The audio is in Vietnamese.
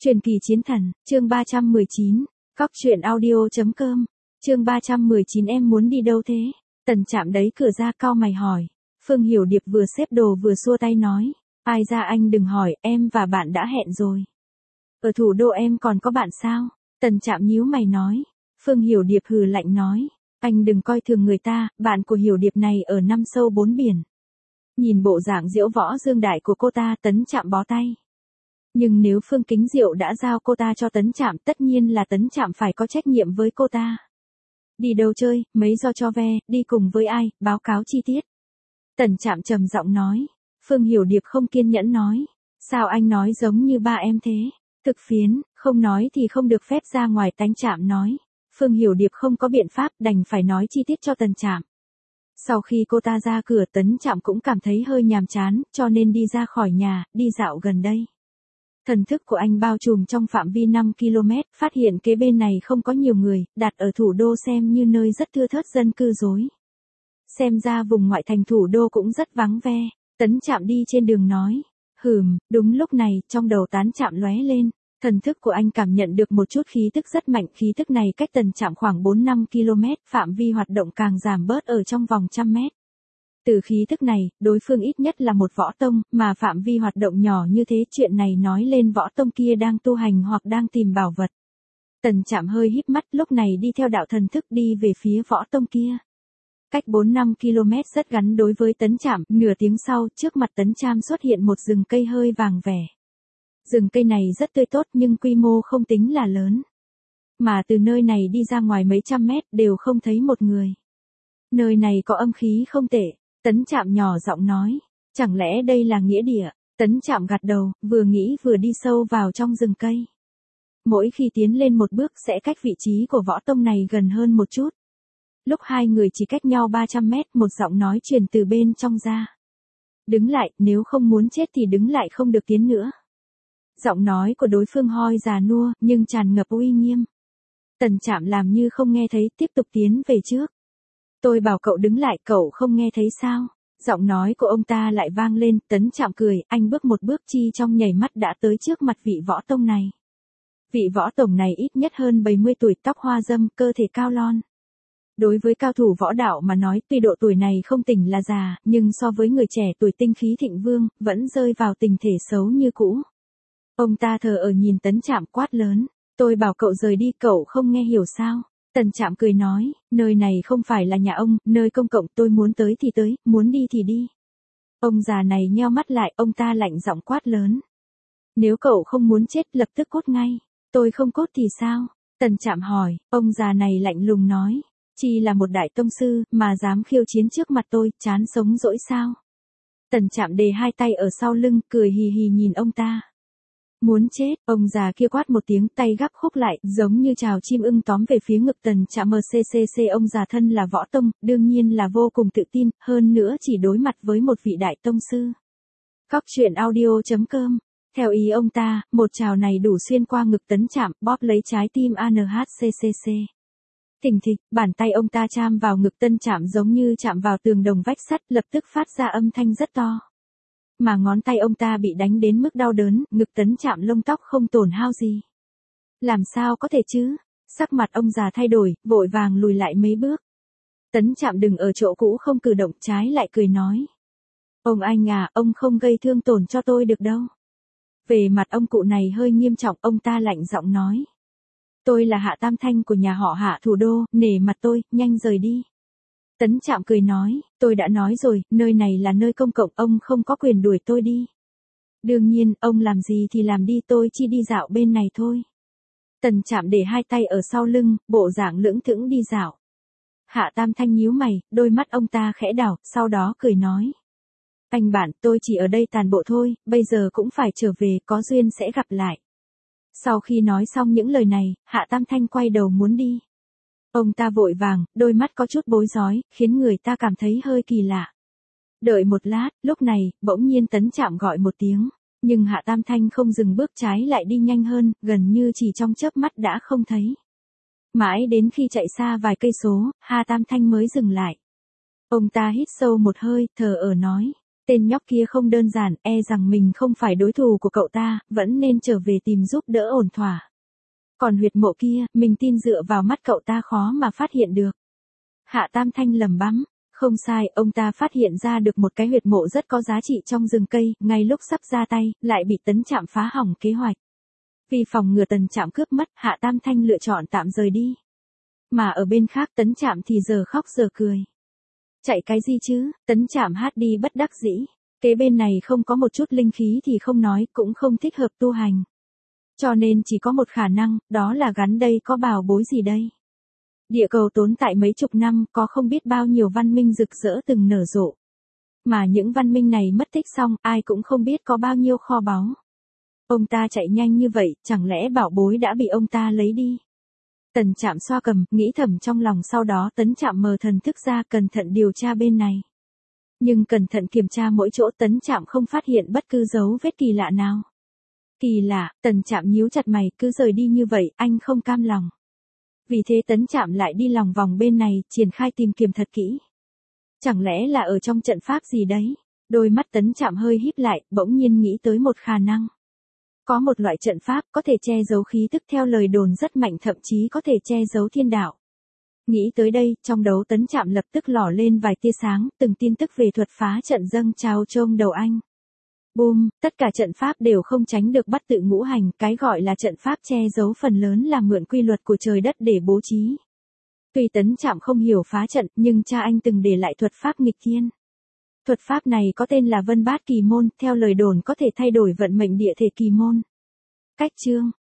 Truyền kỳ chiến thần, chương 319, Cóc truyện audio.com, chương 319 em muốn đi đâu thế? Tần Trạm đẩy cửa ra cau mày hỏi. Phương Hiểu Điệp vừa xếp đồ vừa xua tay nói. Ai ra anh đừng hỏi, em và bạn đã hẹn rồi. Ở thủ đô em còn có bạn sao? Tần Trạm nhíu mày nói. Phương Hiểu Điệp hừ lạnh nói. Anh đừng coi thường người ta, bạn của Hiểu Điệp này ở năm sâu bốn biển. Nhìn bộ dạng diễu võ dương đại của cô ta, Tấn Trạm bó tay. Nhưng nếu Phương Kính Diệu đã giao cô ta cho Tấn Trạm, tất nhiên là Tấn Trạm phải có trách nhiệm với cô ta. Đi đâu chơi, mấy do cho ve, đi cùng với ai, báo cáo chi tiết. Tần Trạm trầm giọng nói. Phương Hiểu Điệp không kiên nhẫn nói. Sao anh nói giống như ba em thế? Thực phiến, không nói thì không được phép ra ngoài. Tấn Trạm nói. Phương Hiểu Điệp không có biện pháp, đành phải nói chi tiết cho Tần Trạm. Sau khi cô ta ra cửa, Tấn Trạm cũng cảm thấy hơi nhàm chán, cho nên đi ra khỏi nhà, đi dạo gần đây. Thần thức của anh bao trùm trong phạm vi 5 km, phát hiện kế bên này không có nhiều người, đặt ở thủ đô xem như nơi rất thưa thớt dân cư rối. Xem ra vùng ngoại thành thủ đô cũng rất vắng ve. Tấn Trạm đi trên đường nói. Đúng lúc này, trong đầu Tấn Trạm lóe lên. Thần thức của anh cảm nhận được một chút khí tức rất mạnh, khí tức này cách Tần Trạm khoảng 4-5 km, phạm vi hoạt động càng giảm bớt ở trong vòng 100 mét. Từ khí tức này, đối phương ít nhất là một võ tông, mà phạm vi hoạt động nhỏ như thế, chuyện này nói lên võ tông kia đang tu hành hoặc đang tìm bảo vật. Tần Trạm hơi híp mắt, lúc này đi theo đạo thần thức đi về phía võ tông kia. Cách 4-5 km rất ngắn đối với Tấn Trạm, nửa tiếng sau, trước mặt Tấn Trạm xuất hiện một rừng cây hơi vàng vẻ. Rừng cây này rất tươi tốt nhưng quy mô không tính là lớn. Mà từ nơi này đi ra ngoài mấy trăm mét đều không thấy một người. Nơi này có âm khí không tệ. Tấn Trạm nhỏ giọng nói. Chẳng lẽ đây là nghĩa địa? Tấn Trạm gật đầu, vừa nghĩ vừa đi sâu vào trong rừng cây. Mỗi khi tiến lên một bước sẽ cách vị trí của võ tông này gần hơn một chút. Lúc hai người chỉ cách nhau 300 mét, một giọng nói truyền từ bên trong ra. Đứng lại, nếu không muốn chết thì đứng lại, không được tiến nữa. Giọng nói của đối phương hoi già nua, nhưng tràn ngập uy nghiêm. Tần Trạm làm như không nghe thấy, tiếp tục tiến về trước. Tôi bảo cậu đứng lại, cậu không nghe thấy sao? Giọng nói của ông ta lại vang lên. Tấn Trạm cười, anh bước một bước chi trong nhảy mắt đã tới trước mặt vị võ tông này. Vị võ tổng này ít nhất hơn 70 tuổi, tóc hoa râm, cơ thể cao lon. Đối với cao thủ võ đạo mà nói, tuy độ tuổi này không tỉnh là già, nhưng so với người trẻ tuổi tinh khí thịnh vương, vẫn rơi vào tình thể xấu như cũ. Ông ta thờ ở nhìn Tấn Trạm quát lớn. Tôi bảo cậu rời đi, cậu không nghe hiểu sao? Tần Trạm cười nói, nơi này không phải là nhà ông, nơi công cộng, tôi muốn tới thì tới, muốn đi thì đi. Ông già này nheo mắt lại, ông ta lạnh giọng quát lớn. Nếu cậu không muốn chết, lập tức cốt ngay. Tôi không cốt thì sao? Tần Trạm hỏi, ông già này lạnh lùng nói. Chi là một đại tông sư, mà dám khiêu chiến trước mặt tôi, chán sống dỗi sao? Tần Trạm đề hai tay ở sau lưng, cười hì hì nhìn ông ta. Muốn chết, ông già kia quát một tiếng, tay gắp khúc lại, giống như chào chim ưng tóm về phía ngực Tần Trạm. Ông già thân là võ tông, đương nhiên là vô cùng tự tin, hơn nữa chỉ đối mặt với một vị đại tông sư. Cóc truyện audio.com. Theo ý ông ta, một chào này đủ xuyên qua ngực Tấn Trạm, bóp lấy trái tim ANHCCC. Thình thịch, bàn tay ông ta chạm vào ngực Tấn Trạm giống như chạm vào tường đồng vách sắt, lập tức phát ra âm thanh rất to. Mà ngón tay ông ta bị đánh đến mức đau đớn, ngực Tấn Trạm lông tóc không tổn hao gì. Làm sao có thể chứ? Sắc mặt ông già thay đổi, vội vàng lùi lại mấy bước. Tấn Trạm đừng ở chỗ cũ không cử động, trái lại cười nói. Ông anh à, ông không gây thương tổn cho tôi được đâu. Về mặt ông cụ này hơi nghiêm trọng, ông ta lạnh giọng nói. Tôi là Hạ Tam Thanh của nhà họ Hạ thủ đô, nể mặt tôi, nhanh rời đi. Tấn Trạm cười nói, tôi đã nói rồi, nơi này là nơi công cộng, ông không có quyền đuổi tôi đi. Đương nhiên, ông làm gì thì làm đi, tôi chỉ đi dạo bên này thôi. Tần Trạm để hai tay ở sau lưng, bộ dạng lững thững đi dạo. Hạ Tam Thanh nhíu mày, đôi mắt ông ta khẽ đảo, sau đó cười nói. Anh bạn, tôi chỉ ở đây tàn bộ thôi, bây giờ cũng phải trở về, có duyên sẽ gặp lại. Sau khi nói xong những lời này, Hạ Tam Thanh quay đầu muốn đi. Ông ta vội vàng, đôi mắt có chút bối rối, khiến người ta cảm thấy hơi kỳ lạ. Đợi một lát, lúc này, bỗng nhiên Tấn Trạm gọi một tiếng, nhưng Hạ Tam Thanh không dừng bước, trái lại đi nhanh hơn, gần như chỉ trong chớp mắt đã không thấy. Mãi đến khi chạy xa vài cây số, Hạ Tam Thanh mới dừng lại. Ông ta hít sâu một hơi, thờ ở nói, Tên nhóc kia không đơn giản, e rằng mình không phải đối thủ của cậu ta, vẫn nên trở về tìm giúp đỡ ổn thỏa. Còn huyệt mộ kia, mình tin dựa vào mắt cậu ta khó mà phát hiện được. Hạ Tam Thanh lẩm bẩm, không sai, ông ta phát hiện ra được một cái huyệt mộ rất có giá trị trong rừng cây, ngay lúc sắp ra tay, lại bị Tấn Trạm phá hỏng kế hoạch. Vì phòng ngừa Tần Trạm cướp mất, Hạ Tam Thanh lựa chọn tạm rời đi. Mà ở bên khác Tấn Trạm thì giờ khóc giờ cười. Chạy cái gì chứ, Tấn Trạm hát đi bất đắc dĩ. Kế bên này không có một chút linh khí thì không nói, cũng không thích hợp tu hành. Cho nên chỉ có một khả năng, đó là gắn đây có bảo bối gì đây. Địa cầu tồn tại mấy chục năm, có không biết bao nhiêu văn minh rực rỡ từng nở rộ. Mà những văn minh này mất tích xong, ai cũng không biết có bao nhiêu kho báu. Ông ta chạy nhanh như vậy, chẳng lẽ bảo bối đã bị ông ta lấy đi. Tần Trạm xoa cầm, nghĩ thầm trong lòng, sau đó Tấn Trạm mờ thần thức ra cẩn thận điều tra bên này. Nhưng cẩn thận kiểm tra mỗi chỗ Tấn Trạm không phát hiện bất cứ dấu vết kỳ lạ nào. Kỳ lạ, Tần Trạm nhíu chặt mày, cứ rời đi như vậy, anh không cam lòng. Vì thế Tấn Trạm lại đi lòng vòng bên này, triển khai tìm kiếm thật kỹ. Chẳng lẽ là ở trong trận pháp gì đấy? Đôi mắt Tấn Trạm hơi híp lại, bỗng nhiên nghĩ tới một khả năng. Có một loại trận pháp có thể che giấu khí tức theo lời đồn rất mạnh, thậm chí có thể che giấu thiên đạo. Nghĩ tới đây, trong đầu Tấn Trạm lập tức lỏ lên vài tia sáng, từng tin tức về thuật phá trận dâng trào trong đầu anh. Boom, tất cả trận pháp đều không tránh được bắt tự ngũ hành, cái gọi là trận pháp che giấu phần lớn là mượn quy luật của trời đất để bố trí. Tuy Tấn Trạm không hiểu phá trận, nhưng cha anh từng để lại thuật pháp nghịch thiên. Thuật pháp này có tên là Vân Bát Kỳ Môn, theo lời đồn có thể thay đổi vận mệnh địa thể kỳ môn. Cách chương